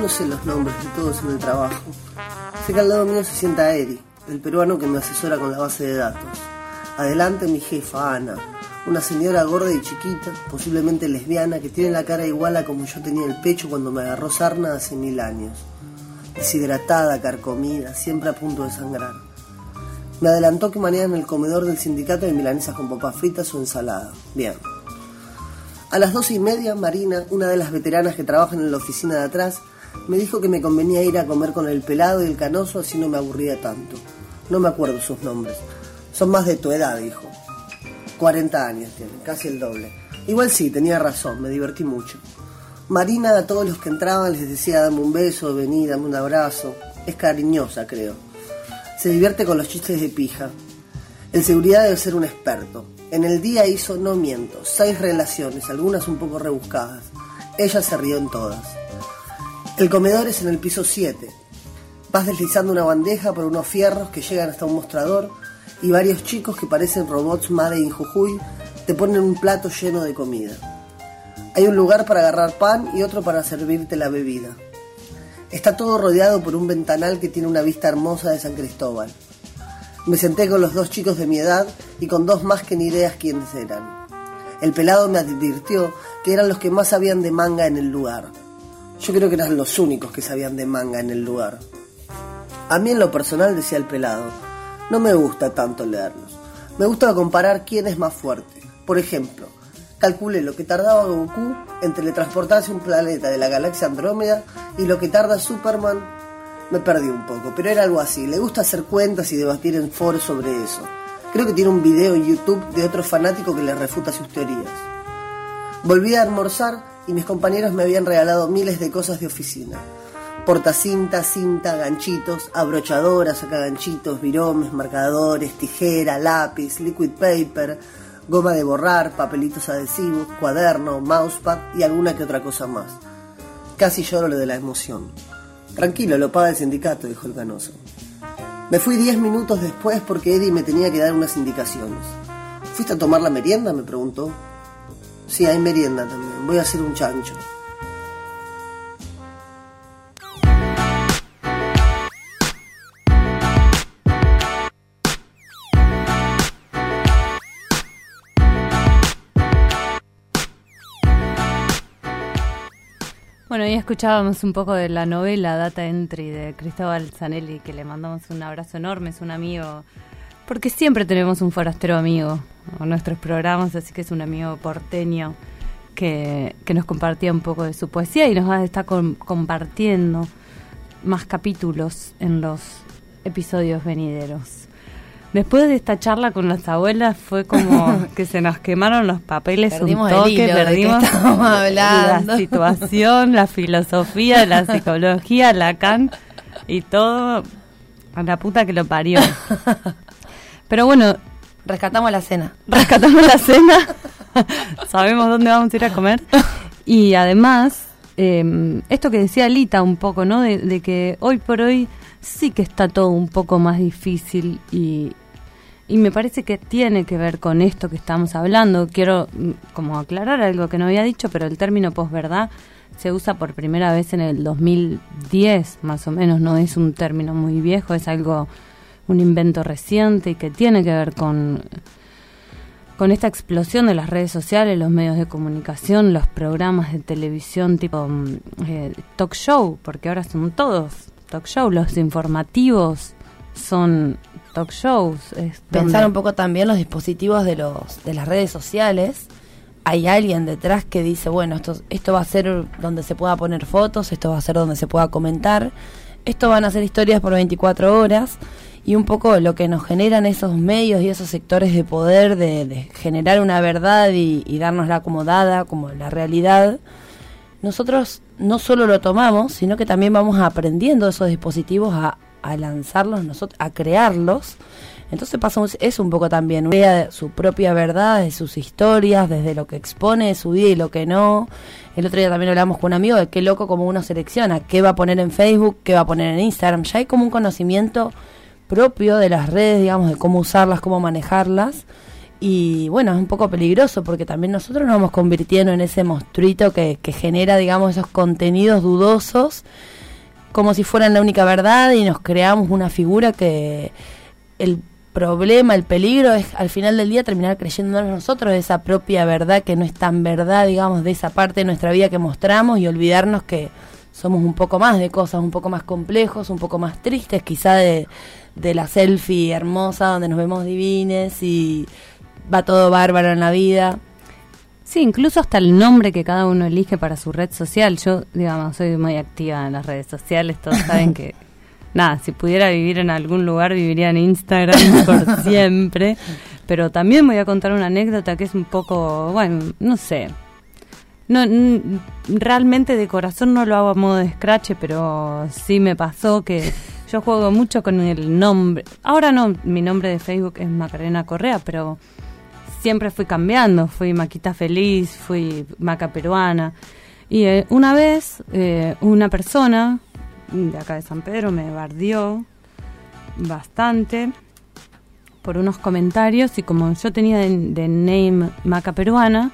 no sé los nombres de todos en el trabajo. Sé que al lado mío se sienta Eri, el peruano que me asesora con la base de datos. Adelante mi jefa, Ana, una señora gorda y chiquita, posiblemente lesbiana, que tiene la cara igual a como yo tenía el pecho cuando me agarró sarna hace mil años. Deshidratada, carcomida, siempre a punto de sangrar. Me adelantó que mañana en el comedor del sindicato hay milanesas con papas fritas o ensalada. Bien. A las doce y media, Marina, una de las veteranas que trabajan en la oficina de atrás, me dijo que me convenía ir a comer con el pelado y el canoso, así no me aburría tanto. No me acuerdo sus nombres. Son más de tu edad, dijo. cuarenta años tienen, casi el doble. Igual sí, tenía razón, me divertí mucho. Marina a todos los que entraban les decía dame un beso, vení, dame un abrazo. Es cariñosa, creo. Se divierte con los chistes de pija. El seguridad debe ser un experto. En el día hizo, no miento, seis relaciones, algunas un poco rebuscadas. Ella se rió en todas. El comedor es en el piso siete. Vas deslizando una bandeja por unos fierros que llegan hasta un mostrador y varios chicos que parecen robots Made in Jujuy te ponen un plato lleno de comida. Hay un lugar para agarrar pan y otro para servirte la bebida. Está todo rodeado por un ventanal que tiene una vista hermosa de San Cristóbal. Me senté con los dos chicos de mi edad y con dos más que ni ideas quiénes eran. El pelado me advirtió que eran los que más sabían de manga en el lugar. Yo creo que eran los únicos que sabían de manga en el lugar. A mí en lo personal, decía el pelado, no me gusta tanto leerlos. Me gusta comparar quién es más fuerte. Por ejemplo, calculé lo que tardaba Goku en teletransportarse a un planeta de la galaxia Andrómeda y lo que tarda Superman. Me perdí un poco, pero era algo así. Le gusta hacer cuentas y debatir en foros sobre eso. Creo que tiene un video en YouTube de otro fanático que le refuta sus teorías. Volví a almorzar y mis compañeros me habían regalado miles de cosas de oficina. Portacinta, cinta, ganchitos, abrochadoras, sacaganchitos, viromes, marcadores, tijera, lápiz, liquid paper, goma de borrar, papelitos adhesivos, cuaderno, mousepad y alguna que otra cosa más. Casi lloro lo de la emoción. Tranquilo, lo paga el sindicato, dijo el canoso. Me fui diez minutos después porque Eddie me tenía que dar unas indicaciones. ¿Fuiste a tomar la merienda?, me preguntó. Sí, hay merienda también. Voy a hacer un chancho. Bueno, ahí escuchábamos un poco de la novela Data Entry de Cristóbal Zanelli, que le mandamos un abrazo enorme, es un amigo, porque siempre tenemos un forastero amigo en nuestros programas, así que es un amigo porteño que, que nos compartía un poco de su poesía y nos va a estar con, compartiendo más capítulos en los episodios venideros. Después de esta charla con las abuelas fue como que se nos quemaron los papeles perdimos un toque, el hilo perdimos de qué estábamos hablando. La situación, la filosofía, la psicología, Lacan y todo a la puta que lo parió. Pero bueno, rescatamos la cena. Rescatamos la cena. Sabemos dónde vamos a ir a comer. Y además, eh, esto que decía Lita un poco, ¿no? De, de que hoy por hoy sí que está todo un poco más difícil y, y me parece que tiene que ver con esto que estamos hablando. Quiero como aclarar algo que no había dicho, pero el término posverdad se usa por primera vez en el dos mil diez, más o menos, no es un término muy viejo, es algo, un invento reciente y que tiene que ver con, con esta explosión de las redes sociales, los medios de comunicación, los programas de televisión tipo eh, talk show, porque ahora son todos talk show, los informativos son talk shows. Es Pensar donde... un poco también los dispositivos de los de las redes sociales. Hay alguien detrás que dice, bueno, esto, esto va a ser donde se pueda poner fotos, esto va a ser donde se pueda comentar, esto van a ser historias por veinticuatro horas, y un poco lo que nos generan esos medios y esos sectores de poder de, de generar una verdad y, y dárnosla como dada, como la realidad. Nosotros no solo lo tomamos, sino que también vamos aprendiendo esos dispositivos a, a lanzarlos, nosotros, a crearlos. Entonces pasa un, es un poco también una idea de su propia verdad, de sus historias, desde lo que expone de su vida y lo que no. El otro día también hablamos con un amigo de qué loco como uno selecciona, qué va a poner en Facebook, qué va a poner en Instagram. Ya hay como un conocimiento propio de las redes, digamos, de cómo usarlas, cómo manejarlas. Y bueno, es un poco peligroso porque también nosotros nos vamos convirtiendo en ese monstruito que, que genera, digamos, esos contenidos dudosos como si fueran la única verdad, y nos creamos una figura que el problema, el peligro es al final del día terminar creyéndonos nosotros de esa propia verdad que no es tan verdad, digamos, de esa parte de nuestra vida que mostramos, y olvidarnos que somos un poco más de cosas, un poco más complejos, un poco más tristes, quizá de, de la selfie hermosa donde nos vemos divines y va todo bárbaro en la vida. Sí, incluso hasta el nombre que cada uno elige para su red social. Yo, digamos, soy muy activa en las redes sociales, todos saben que nada, si pudiera vivir en algún lugar, viviría en Instagram por siempre. Pero también voy a contar una anécdota que es un poco, bueno, no sé. No, n- realmente de corazón no lo hago a modo de scratch, pero sí me pasó que yo juego mucho con el nombre. Ahora no, mi nombre de Facebook es Macarena Correa, pero siempre fui cambiando. Fui Maquita Feliz, fui Maca Peruana. Y eh, una vez, eh, una persona de acá de San Pedro me bardeó bastante por unos comentarios, y como yo tenía de, de name Maca Peruana,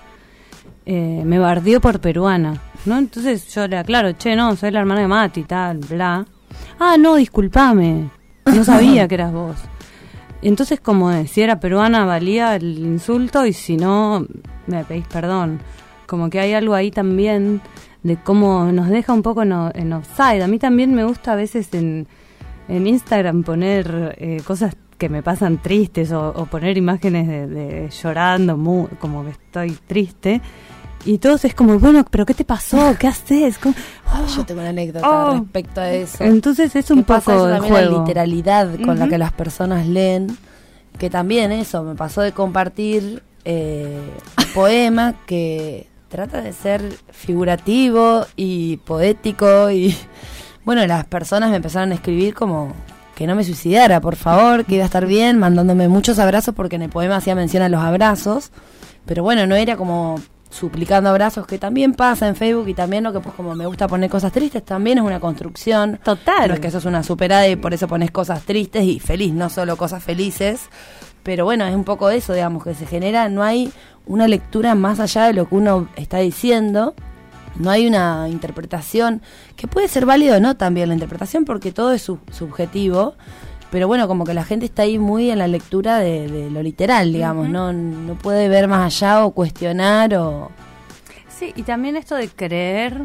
eh, me bardeó por peruana, ¿no? Entonces yo le aclaro, che, no, soy la hermana de Mati, tal, bla. Ah, no, discúlpame, no sabía que eras vos. Entonces, como eh, si era peruana valía el insulto, y si no, me pedís perdón. Como que hay algo ahí también de cómo nos deja un poco en, en offside. A mí también me gusta a veces en, en Instagram poner eh, cosas que me pasan tristes, o, o poner imágenes de, de llorando, muy, como que estoy triste. Y todos es como, bueno, ¿pero qué te pasó? ¿Qué haces? ¿Cómo? Oh, yo tengo una anécdota oh. respecto a eso. Entonces es un pasa poco eso el también, juego. la literalidad con uh-huh. la que las personas leen, que también eso, me pasó de compartir eh, un poema que trata de ser figurativo y poético, y bueno, las personas me empezaron a escribir como que no me suicidara, por favor, que iba a estar bien, mandándome muchos abrazos, porque en el poema hacía mención a los abrazos, pero bueno, no era como suplicando abrazos, que también pasa en Facebook, y también lo que, pues, como me gusta poner cosas tristes, también es una construcción. Total. No es que sos una superada y por eso pones cosas tristes y feliz, no solo cosas felices, pero bueno, es un poco eso, digamos, que se genera, no hay una lectura más allá de lo que uno está diciendo, no hay una interpretación, que puede ser válido o no también la interpretación, porque todo es sub- subjetivo, pero bueno, como que la gente está ahí muy en la lectura de, de lo literal, digamos, uh-huh. no no puede ver más allá o cuestionar o... Sí, y también esto de creer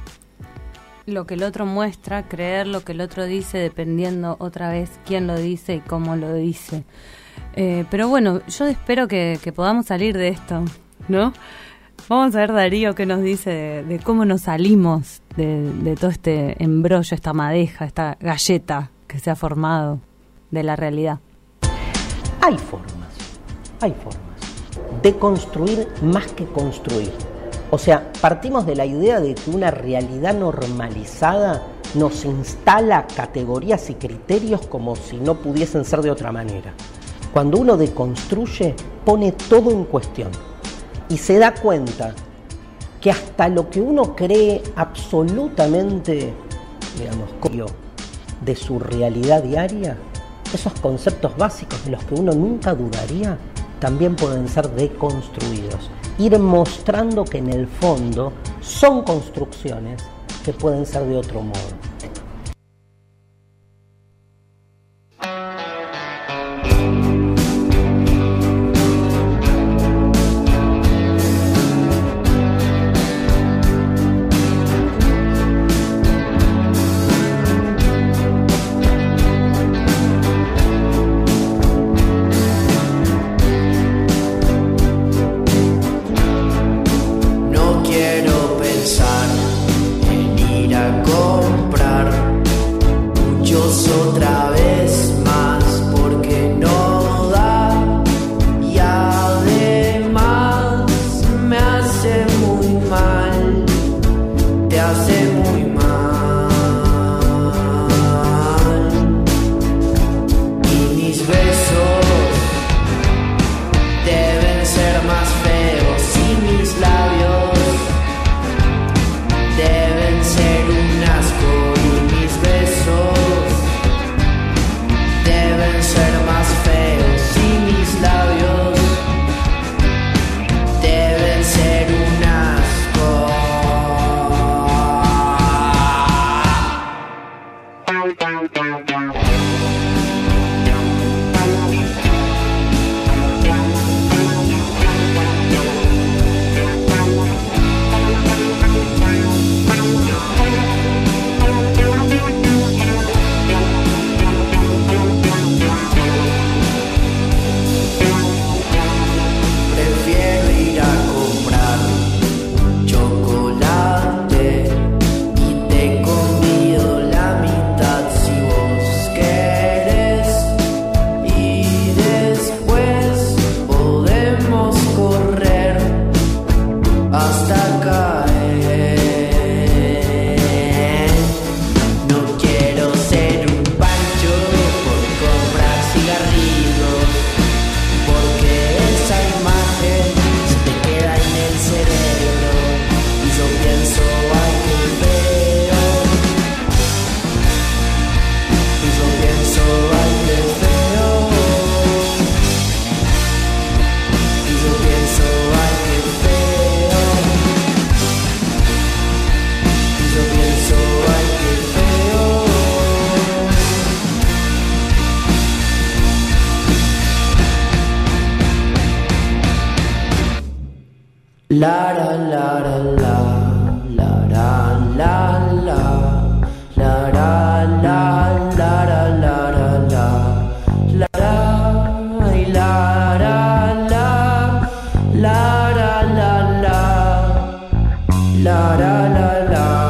lo que el otro muestra, creer lo que el otro dice, dependiendo otra vez quién lo dice y cómo lo dice. Eh, pero bueno, yo espero que, que podamos salir de esto, ¿no? Vamos a ver, Darío, qué nos dice de, de cómo nos salimos de, de todo este embrollo, esta madeja, esta galleta que se ha formado de la realidad. Hay formas, hay formas de construir más que construir. O sea, partimos de la idea de que una realidad normalizada nos instala categorías y criterios como si no pudiesen ser de otra manera. Cuando uno deconstruye, pone todo en cuestión y se da cuenta que hasta lo que uno cree absolutamente, digamos, obvio de su realidad diaria, esos conceptos básicos de los que uno nunca dudaría, también pueden ser deconstruidos. Ir mostrando que en el fondo son construcciones que pueden ser de otro modo. otra vez más. La la la la la la la la la la la la la la la la la la y la la la la la la la la la la la.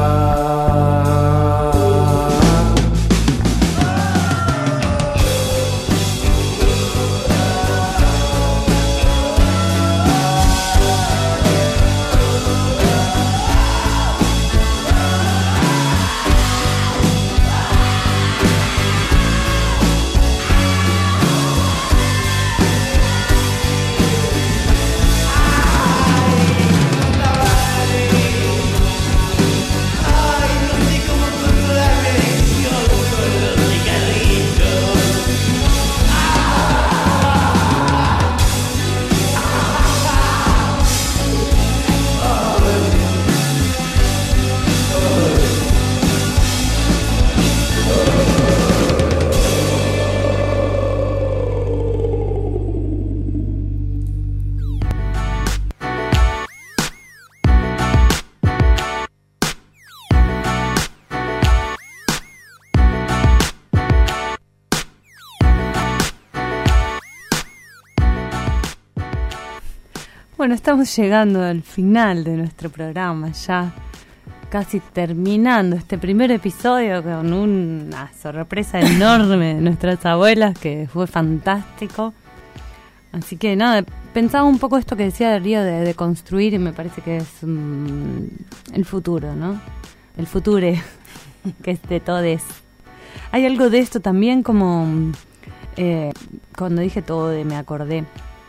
Bueno, estamos llegando al final de nuestro programa, ya casi terminando este primer episodio con una sorpresa enorme de nuestras abuelas, que fue fantástico. Así que nada, pensaba un poco esto que decía Darío de, de construir, y me parece que es um, el futuro, ¿no? El future, que es de todes. Hay algo de esto también, como eh, cuando dije todo, de me acordé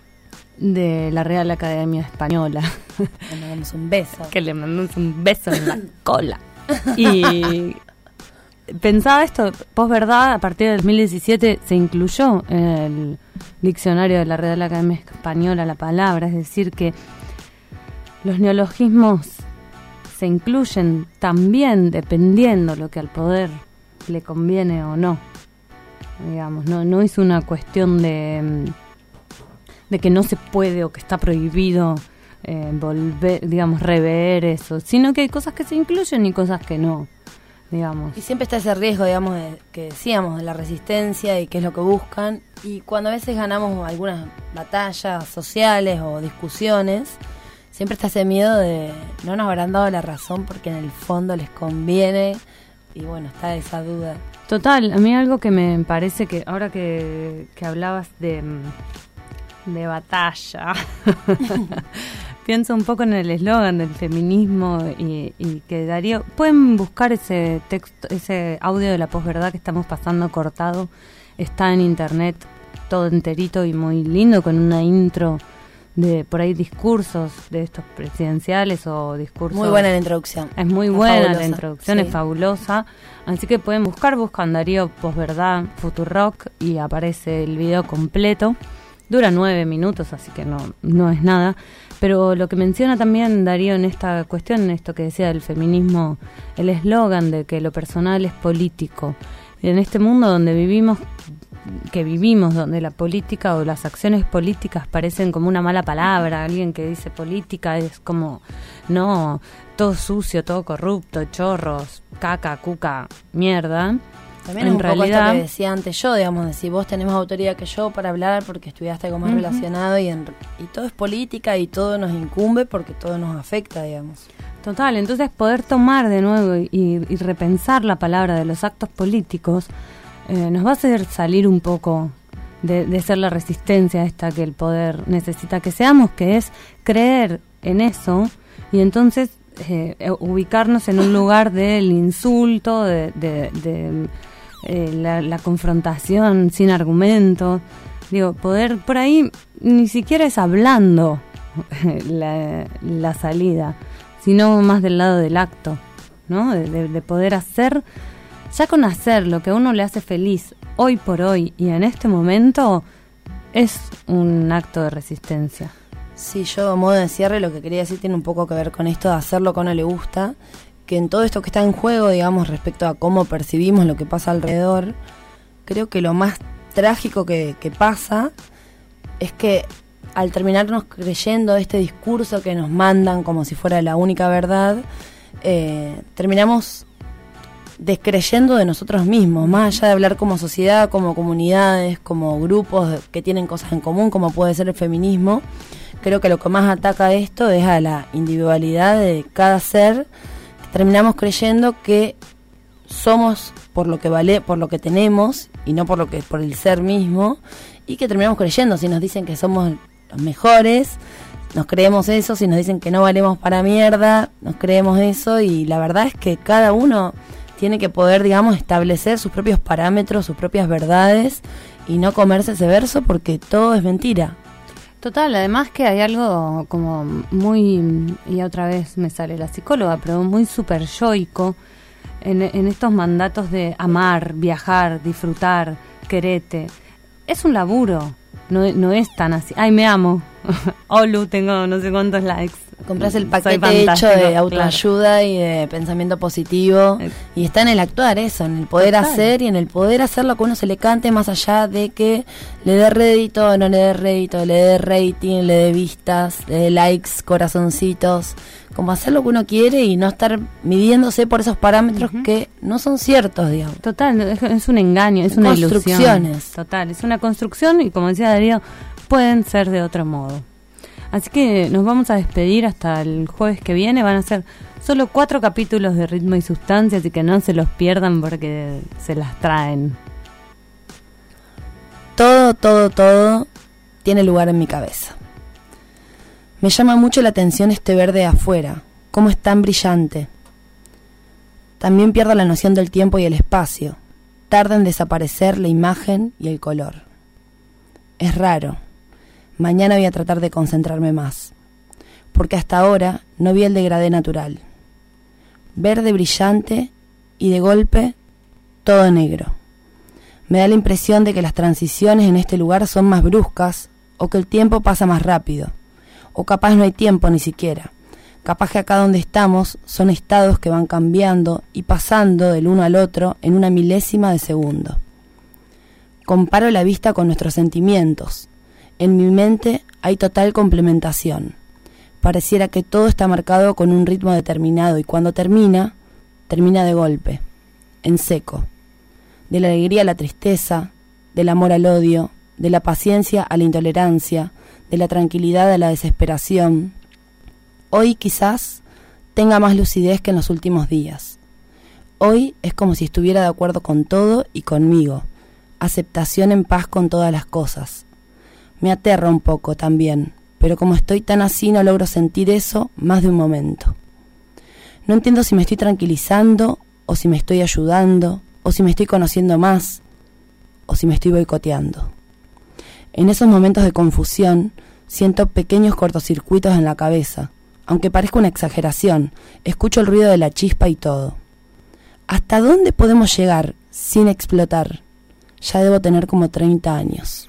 de la Real Academia Española. Le mandamos un beso. Que le mandamos un beso en la cola. Y pensaba esto, posverdad, a partir del dos mil diecisiete se incluyó en el diccionario de la Real Academia Española la palabra, es decir, que los neologismos se incluyen también dependiendo lo que al poder le conviene o no. Digamos, no, no es una cuestión de de que no se puede o que está prohibido eh, volver, digamos, rever eso, sino que hay cosas que se incluyen y cosas que no, digamos. Y siempre está ese riesgo, digamos, de, que decíamos, de la resistencia y qué es lo que buscan. Y cuando a veces ganamos algunas batallas sociales o discusiones, siempre está ese miedo de no nos habrán dado la razón porque en el fondo les conviene. Y bueno, está esa duda. Total, a mí algo que me parece que ahora que, que hablabas de... de batalla pienso un poco en el eslogan del feminismo y, y que Darío, pueden buscar ese texto, ese audio de la posverdad que estamos pasando cortado, está en internet todo enterito y muy lindo, con una intro de por ahí discursos de estos presidenciales o discursos. Muy buena la introducción. Es muy es buena fabulosa. La introducción, sí. Es fabulosa. Así que pueden buscar, buscan Darío posverdad Futurock y aparece el video completo. Dura nueve minutos, así que no, no es nada. Pero lo que menciona también Darío en esta cuestión, en esto que decía del feminismo, el eslogan de que lo personal es político. en este mundo donde vivimos, que vivimos, donde la política o las acciones políticas parecen como una mala palabra, alguien que dice política es como, no, todo sucio, todo corrupto, chorros, caca, cuca, mierda. También en es un realidad, poco esto que decía antes yo, digamos, de si vos tenés más autoridad que yo para hablar porque estudiaste algo más uh-huh. relacionado y, en, y todo es política y todo nos incumbe porque todo nos afecta, digamos. Total, entonces poder tomar de nuevo y, y repensar la palabra de los actos políticos eh, nos va a hacer salir un poco de, de ser la resistencia esta que el poder necesita que seamos, que es creer en eso y entonces eh, ubicarnos en un lugar del insulto, de... de, de Eh, la, la confrontación sin argumento, digo, poder por ahí ni siquiera es hablando la, la salida, sino más del lado del acto, ¿no? De, de, de poder hacer, ya con hacer lo que a uno le hace feliz hoy por hoy y en este momento es un acto de resistencia. Sí, yo a modo de cierre lo que quería decir tiene un poco que ver con esto de hacer lo que a uno le gusta, que en todo esto que está en juego, digamos, respecto a cómo percibimos lo que pasa alrededor, creo que lo más trágico que, que pasa es que al terminarnos creyendo este discurso que nos mandan como si fuera la única verdad, eh, terminamos descreyendo de nosotros mismos, más allá de hablar como sociedad, como comunidades, como grupos que tienen cosas en común, como puede ser el feminismo. Creo que lo que más ataca esto es a la individualidad de cada ser. Terminamos creyendo que somos por lo que vale, por lo que tenemos y no por lo que por el ser mismo, y que terminamos creyendo si nos dicen que somos los mejores, nos creemos eso, si nos dicen que no valemos para mierda, nos creemos eso, y la verdad es que cada uno tiene que poder, digamos, establecer sus propios parámetros, sus propias verdades y no comerse ese verso porque todo es mentira. Total, además que hay algo como muy, y otra vez me sale la psicóloga, pero muy super yoico en, en estos mandatos de amar, viajar, disfrutar, querete. Es un laburo, no, no es tan así. Ay, me amo. Olu, tengo no sé cuántos likes. Compras el paquete hecho de autoayuda, claro, y de pensamiento positivo, eh, y está en el actuar eso, en el poder total. hacer y en el poder hacer lo que uno se le cante, más allá de que le dé rédito, no le dé rédito, le dé rating, le dé vistas, le dé likes, corazoncitos, como hacer lo que uno quiere y no estar midiéndose por esos parámetros uh-huh. que no son ciertos, digamos. Total, es, es un engaño, es una ilusión. Total, es una construcción y como decía Darío, pueden ser de otro modo. Así que nos vamos a despedir hasta el jueves que viene. Van a ser solo cuatro capítulos de Ritmo y Sustancia, así que no se los pierdan porque se las traen. Todo, todo, todo tiene lugar en mi cabeza. Me llama mucho la atención este verde de afuera, cómo es tan brillante. También pierdo la noción del tiempo y el espacio. Tarda en desaparecer la imagen y el color. Es raro. Mañana voy a tratar de concentrarme más, porque hasta ahora no vi el degradé natural. Verde brillante y de golpe todo negro. Me da la impresión de que las transiciones en este lugar son más bruscas, o que el tiempo pasa más rápido, o capaz no hay tiempo ni siquiera. Capaz que acá donde estamos son estados que van cambiando y pasando del uno al otro en una milésima de segundo. Comparo la vista con nuestros sentimientos. En mi mente hay total complementación. Pareciera que todo está marcado con un ritmo determinado y cuando termina, termina de golpe, en seco. De la alegría a la tristeza, del amor al odio, de la paciencia a la intolerancia, de la tranquilidad a la desesperación. Hoy quizás tenga más lucidez que en los últimos días. Hoy es como si estuviera de acuerdo con todo y conmigo. Aceptación en paz con todas las cosas. Me aterra un poco también, pero como estoy tan así no logro sentir eso más de un momento. No entiendo si me estoy tranquilizando, o si me estoy ayudando, o si me estoy conociendo más, o si me estoy boicoteando. En esos momentos de confusión siento pequeños cortocircuitos en la cabeza, aunque parezca una exageración, escucho el ruido de la chispa y todo. ¿Hasta dónde podemos llegar sin explotar? Ya debo tener como treinta años.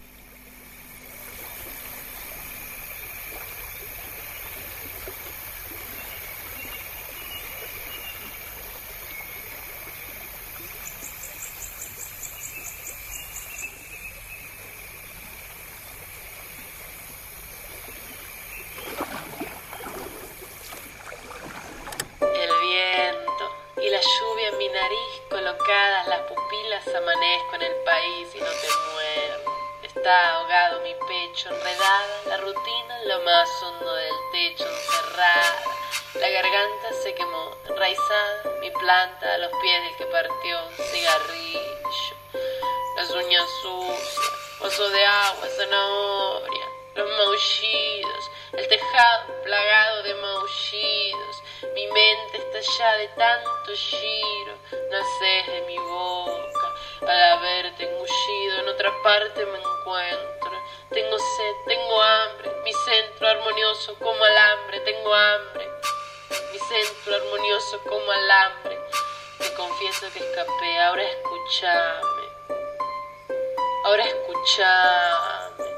está ahogado mi pecho, enredada, la rutina en lo más hondo del techo, encerrada. La garganta se quemó, enraizada, mi planta a los pies del que partió un cigarrillo. Las uñas sucias, vaso de agua, zanahoria, los maullidos, el tejado plagado de maullidos. Mi mente está ya de tanto giro, naces de mi boca. Al haberte engullido en otra parte me encuentro. Tengo sed, tengo hambre, mi centro armonioso como alambre, tengo hambre. Mi centro armonioso como alambre. Te confieso que escapé, ahora escúchame. Ahora escúchame.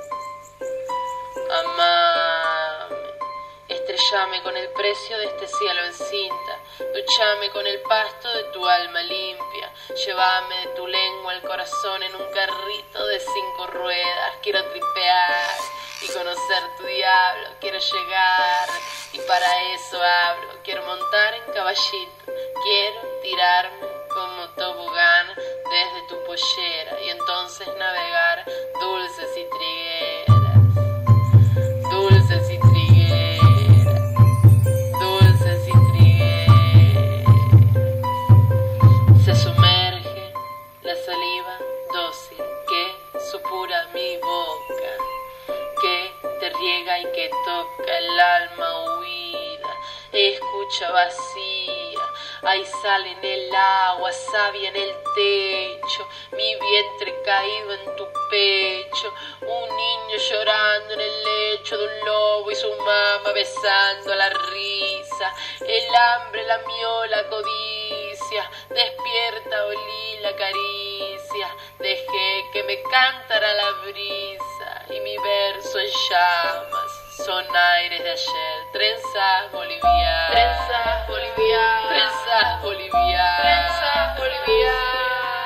Amame. Estrellame con el precio de este cielo en cinta. Duchame con el pasto de tu alma limpia. Llévame de tu lengua el corazón en un carrito de cinco ruedas. Quiero tripear y conocer tu diablo. Quiero llegar y para eso abro. Quiero montar en caballito. Quiero tirarme como tobogán desde tu pollera y entonces navegar dulces y trigueras. Dulces y trigueras. Dulces y trigueras. Se sumerge la saliva dócil que supura mi boca, que te riega y que toca el alma huida. Escucha vacía, hay sal en el agua, savia en el techo, mi vientre caído en tu pecho, un niño llorando en el lecho de un lobo y su mamá besando a la risa. El hambre lamió la codicia, despierta olí la caricia, dejé que me cantara la brisa y mi verso en llamas. Son aires de ayer, trenzas bolivianas, trenzas bolivianas, trenzas bolivianas, trenzas bolivianas.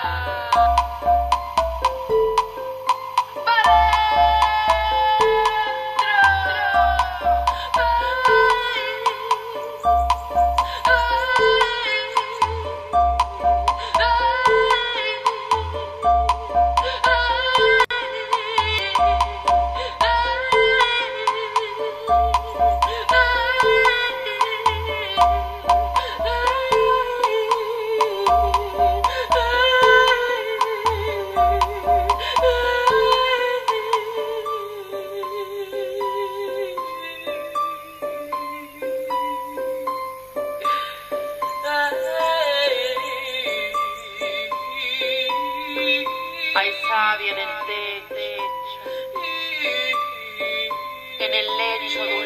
Hay savia en el techo, en el lecho